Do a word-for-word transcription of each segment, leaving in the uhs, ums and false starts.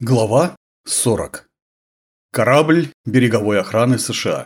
Глава сорок. Корабль береговой охраны США.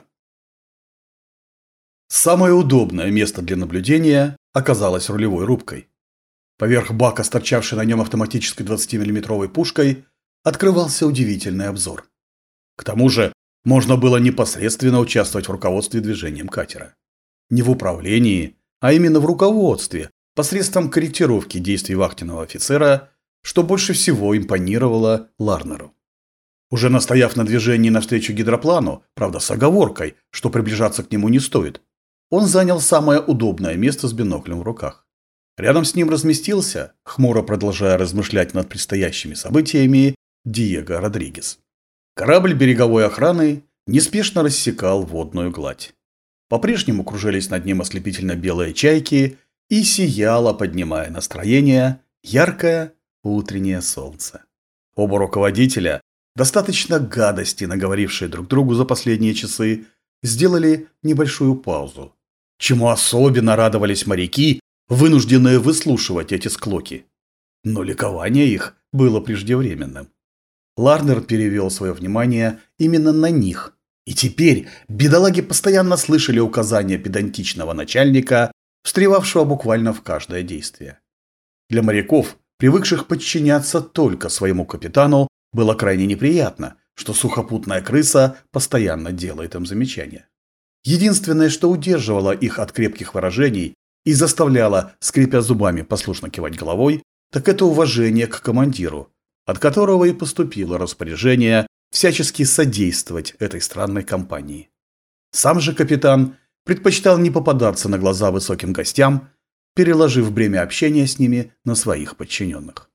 Самое удобное место для наблюдения оказалось рулевой рубкой. Поверх бака, торчавшей на нем автоматической двадцатимиллиметровой пушкой, открывался удивительный обзор. К тому же можно было непосредственно участвовать в руководстве движением катера. Не в управлении, а именно в руководстве, посредством корректировки действий вахтенного офицера, что больше всего импонировало Ларнеру. Уже настояв на движении навстречу гидроплану, правда с оговоркой, что приближаться к нему не стоит, он занял самое удобное место с биноклем в руках. Рядом с ним разместился, хмуро продолжая размышлять над предстоящими событиями, Диего Родригес. Корабль береговой охраны неспешно рассекал водную гладь. По-прежнему кружились над ним ослепительно белые чайки и сияло, поднимая настроение, яркое утреннее солнце. Оба руководителя, достаточно гадости наговорившие друг другу за последние часы, сделали небольшую паузу, чему особенно радовались моряки, вынужденные выслушивать эти склоки. Но ликование их было преждевременным. Ларнер перевел свое внимание именно на них, и теперь бедолаги постоянно слышали указания педантичного начальника, встревавшего буквально в каждое действие. Для моряков, привыкших подчиняться только своему капитану, было крайне неприятно, что сухопутная крыса постоянно делает им замечания. Единственное, что удерживало их от крепких выражений и заставляло, скрипя зубами, послушно кивать головой, так это уважение к командиру, от которого и поступило распоряжение всячески содействовать этой странной компании. Сам же капитан предпочитал не попадаться на глаза высоким гостям, переложив бремя общения с ними на своих подчиненных.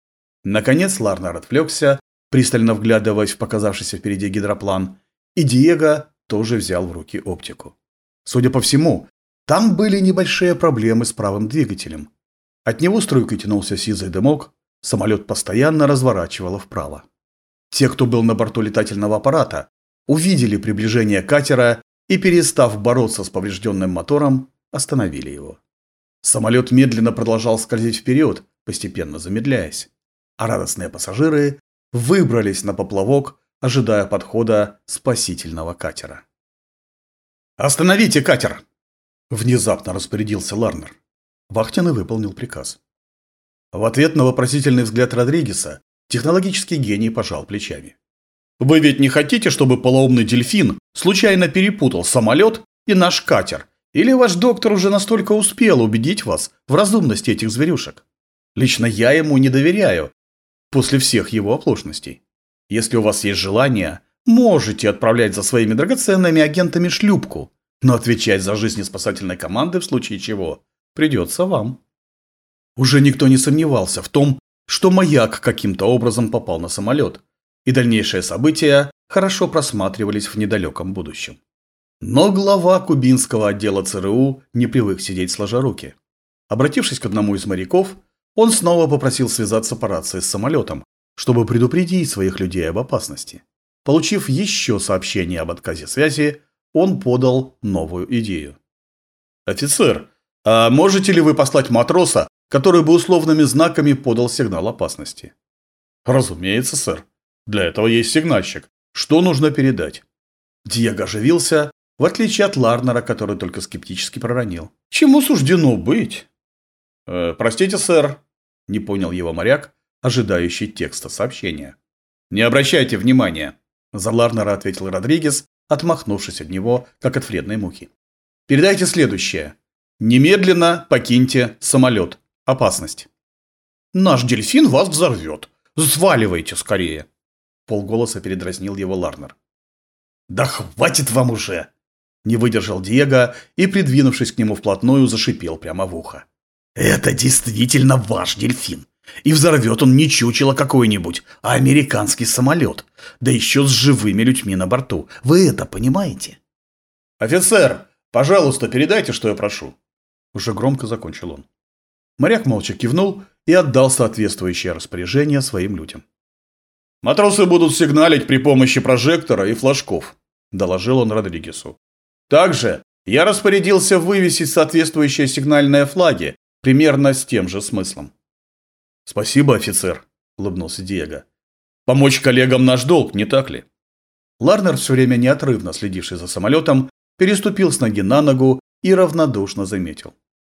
Наконец Ларнер отвлекся, пристально вглядываясь в показавшийся впереди гидроплан, и Диего тоже взял в руки оптику. Судя по всему, там были небольшие проблемы с правым двигателем. От него струйкой тянулся сизый дымок, самолет постоянно разворачивало вправо. Те, кто был на борту летательного аппарата, увидели приближение катера и, перестав бороться с поврежденным мотором, остановили его. Самолет медленно продолжал скользить вперед, постепенно замедляясь, а радостные пассажиры выбрались на поплавок, ожидая подхода спасительного катера. «Остановите катер!» – внезапно распорядился Ларнер. Вахтенный выполнил приказ. В ответ на вопросительный взгляд Родригеса технологический гений пожал плечами. «Вы ведь не хотите, чтобы полоумный дельфин случайно перепутал самолет и наш катер? Или ваш доктор уже настолько успел убедить вас в разумности этих зверюшек? Лично я ему не доверяю, после всех его оплошностей. Если у вас есть желание, можете отправлять за своими драгоценными агентами шлюпку, но отвечать за жизни спасательной команды в случае чего придется вам». Уже никто не сомневался в том, что маяк каким-то образом попал на самолет, и дальнейшие события хорошо просматривались в недалеком будущем. Но глава кубинского отдела ЦРУ не привык сидеть сложа руки. Обратившись к одному из моряков, он снова попросил связаться по рации с самолетом, чтобы предупредить своих людей об опасности. Получив еще сообщение об отказе связи, он подал новую идею. «Офицер, а можете ли вы послать матроса, который бы условными знаками подал сигнал опасности?» «Разумеется, сэр. Для этого есть сигнальщик. Что нужно передать?» Диего оживился, в отличие от Ларнера, который только скептически проронил: «Чему суждено быть?» «Э, простите, сэр», – не понял его моряк, ожидающий текста сообщения. «Не обращайте внимания», – за Ларнера ответил Родригес, отмахнувшись от него, как от вредной мухи. «Передайте следующее. Немедленно покиньте самолет. Опасность». «Наш дельфин вас взорвет. Сваливайте скорее», – полголоса передразнил его Ларнер. «Да хватит вам уже!» Не выдержал Диего и, придвинувшись к нему вплотную, зашипел прямо в ухо. «Это действительно ваш дельфин. И взорвет он не чучело какой-нибудь, а американский самолет. Да еще с живыми людьми на борту. Вы это понимаете?» «Офицер, пожалуйста, передайте, что я прошу». Уже громко закончил он. Моряк молча кивнул и отдал соответствующее распоряжение своим людям. «Матросы будут сигналить при помощи прожектора и флажков», – доложил он Родригесу. «Также я распорядился вывесить соответствующие сигнальные флаги, примерно с тем же смыслом». «Спасибо, офицер», – улыбнулся Диего. Помочь коллегам наш долг, не так ли? Ларнер, все время неотрывно следивший за самолетом, переступил с ноги на ногу и равнодушно заметил.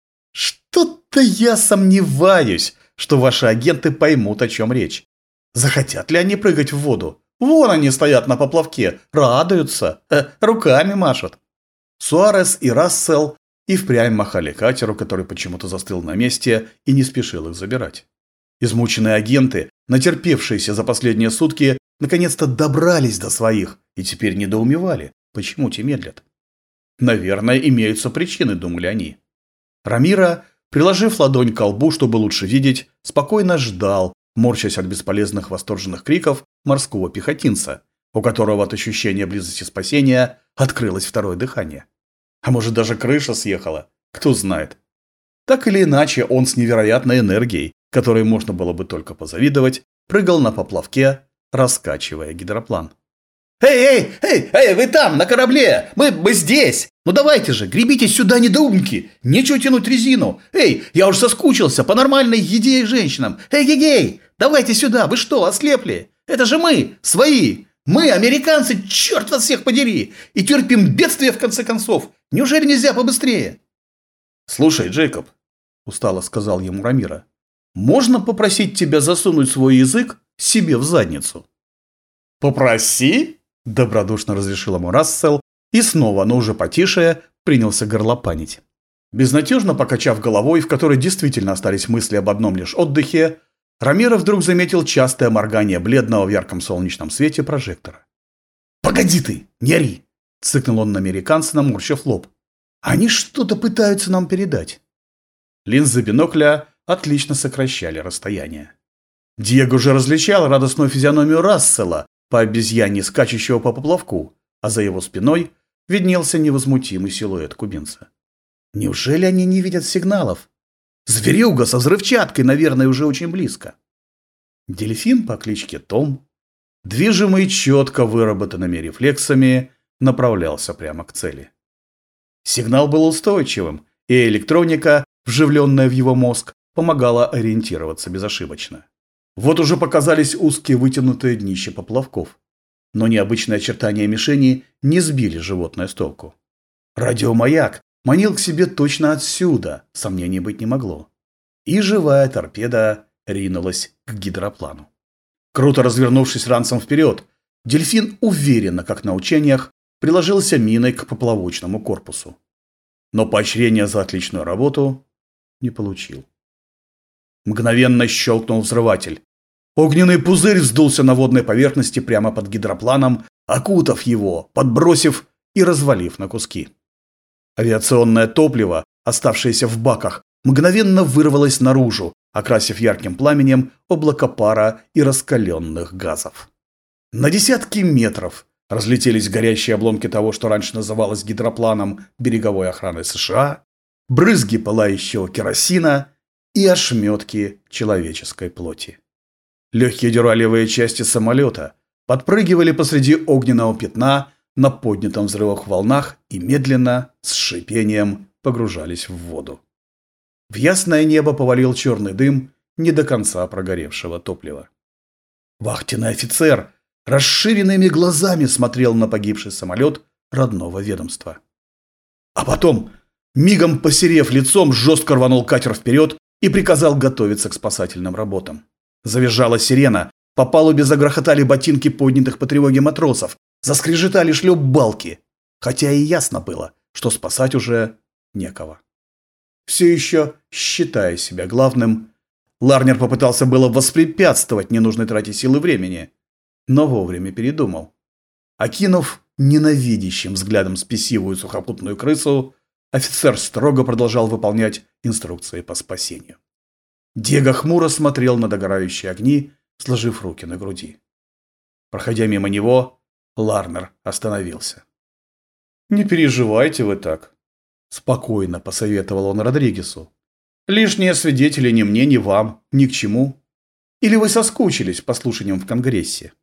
Что-то я сомневаюсь, что ваши агенты поймут, о чем речь. Захотят ли они прыгать в воду? Вон они стоят на поплавке, радуются, э, руками машут. Суарес и Рассел и впрямь махали катеру, который почему-то застыл на месте и не спешил их забирать. Измученные агенты, натерпевшиеся за последние сутки, наконец-то добрались до своих и теперь недоумевали, почему те медлят. Наверное, имеются причины, думали они. Рамиро, приложив ладонь к колбу, чтобы лучше видеть, спокойно ждал, морщась от бесполезных восторженных криков морского пехотинца, у которого от ощущения близости спасения открылось второе дыхание. А может, даже крыша съехала, кто знает. Так или иначе, он с невероятной энергией, которой можно было бы только позавидовать, прыгал на поплавке, раскачивая гидроплан. «Эй, эй, эй, эй, вы там, на корабле! Мы, мы здесь! Ну давайте же, гребите сюда, недоумки! Нечего тянуть резину! Эй, я уж соскучился по нормальной еде и женщинам! Эй, эй, эй, давайте сюда! Вы что, ослепли? Это же мы, свои! Мы, американцы, черт вас всех подери! И терпим бедствие в конце концов! Неужели нельзя побыстрее?» «Слушай, Джейкоб», – устало сказал ему Рамиро, – «можно попросить тебя засунуть свой язык себе в задницу?» «Попроси?» – добродушно разрешил ему Рассел и снова, но уже потише, принялся горлопанить. Безнадежно покачав головой, в которой действительно остались мысли об одном лишь отдыхе, Рамиро вдруг заметил частое моргание бледного в ярком солнечном свете прожектора. «Погоди ты, не ори!» – цыкнул он на американца, наморщив лоб. «Они что-то пытаются нам передать». Линзы бинокля отлично сокращали расстояние. Диего же различал радостную физиономию Рассела, по обезьяне скачущего по поплавку, а за его спиной виднелся невозмутимый силуэт кубинца. Неужели они не видят сигналов? Зверюга со взрывчаткой, наверное, уже очень близко. Дельфин по кличке Том, движимый четко выработанными рефлексами, направлялся прямо к цели. Сигнал был устойчивым, и электроника, вживленная в его мозг, помогала ориентироваться безошибочно. Вот уже показались узкие вытянутые днища поплавков. Но необычные очертания мишени не сбили животное с толку. Радиомаяк манил к себе точно отсюда, сомнений быть не могло. И живая торпеда ринулась к гидроплану. Круто развернувшись ранцем вперед, дельфин уверенно, как на учениях, приложился миной к поплавочному корпусу. Но поощрения за отличную работу не получил. Мгновенно щелкнул взрыватель. Огненный пузырь вздулся на водной поверхности прямо под гидропланом, окутав его, подбросив и развалив на куски. Авиационное топливо, оставшееся в баках, мгновенно вырвалось наружу, окрасив ярким пламенем облако пара и раскаленных газов. На десятки метров разлетелись горящие обломки того, что раньше называлось гидропланом береговой охраны США, брызги пылающего керосина и ошметки человеческой плоти. Легкие дюралевые части самолета подпрыгивали посреди огненного пятна на поднятом взрывах волнах и медленно, с шипением, погружались в воду. В ясное небо повалил черный дым не до конца прогоревшего топлива. Вахтенный офицер расширенными глазами смотрел на погибший самолет родного ведомства. А потом, мигом посерев лицом, жестко рванул катер вперед и приказал готовиться к спасательным работам. Завизжала сирена, по палубе загрохотали ботинки поднятых по тревоге матросов, заскрежетали шлюпбалки, хотя и ясно было, что спасать уже некого. Все еще считая себя главным, Ларнер попытался было воспрепятствовать ненужной трате силы времени, но вовремя передумал. Окинув ненавидящим взглядом спесивую сухопутную крысу, офицер строго продолжал выполнять инструкции по спасению. Диего хмуро смотрел на догорающие огни, сложив руки на груди. Проходя мимо него, Ларнер остановился. «Не переживайте вы так», – спокойно посоветовал он Родригесу. «Лишние свидетели ни мне, ни вам, ни к чему. Или вы соскучились по слушаниям в Конгрессе?»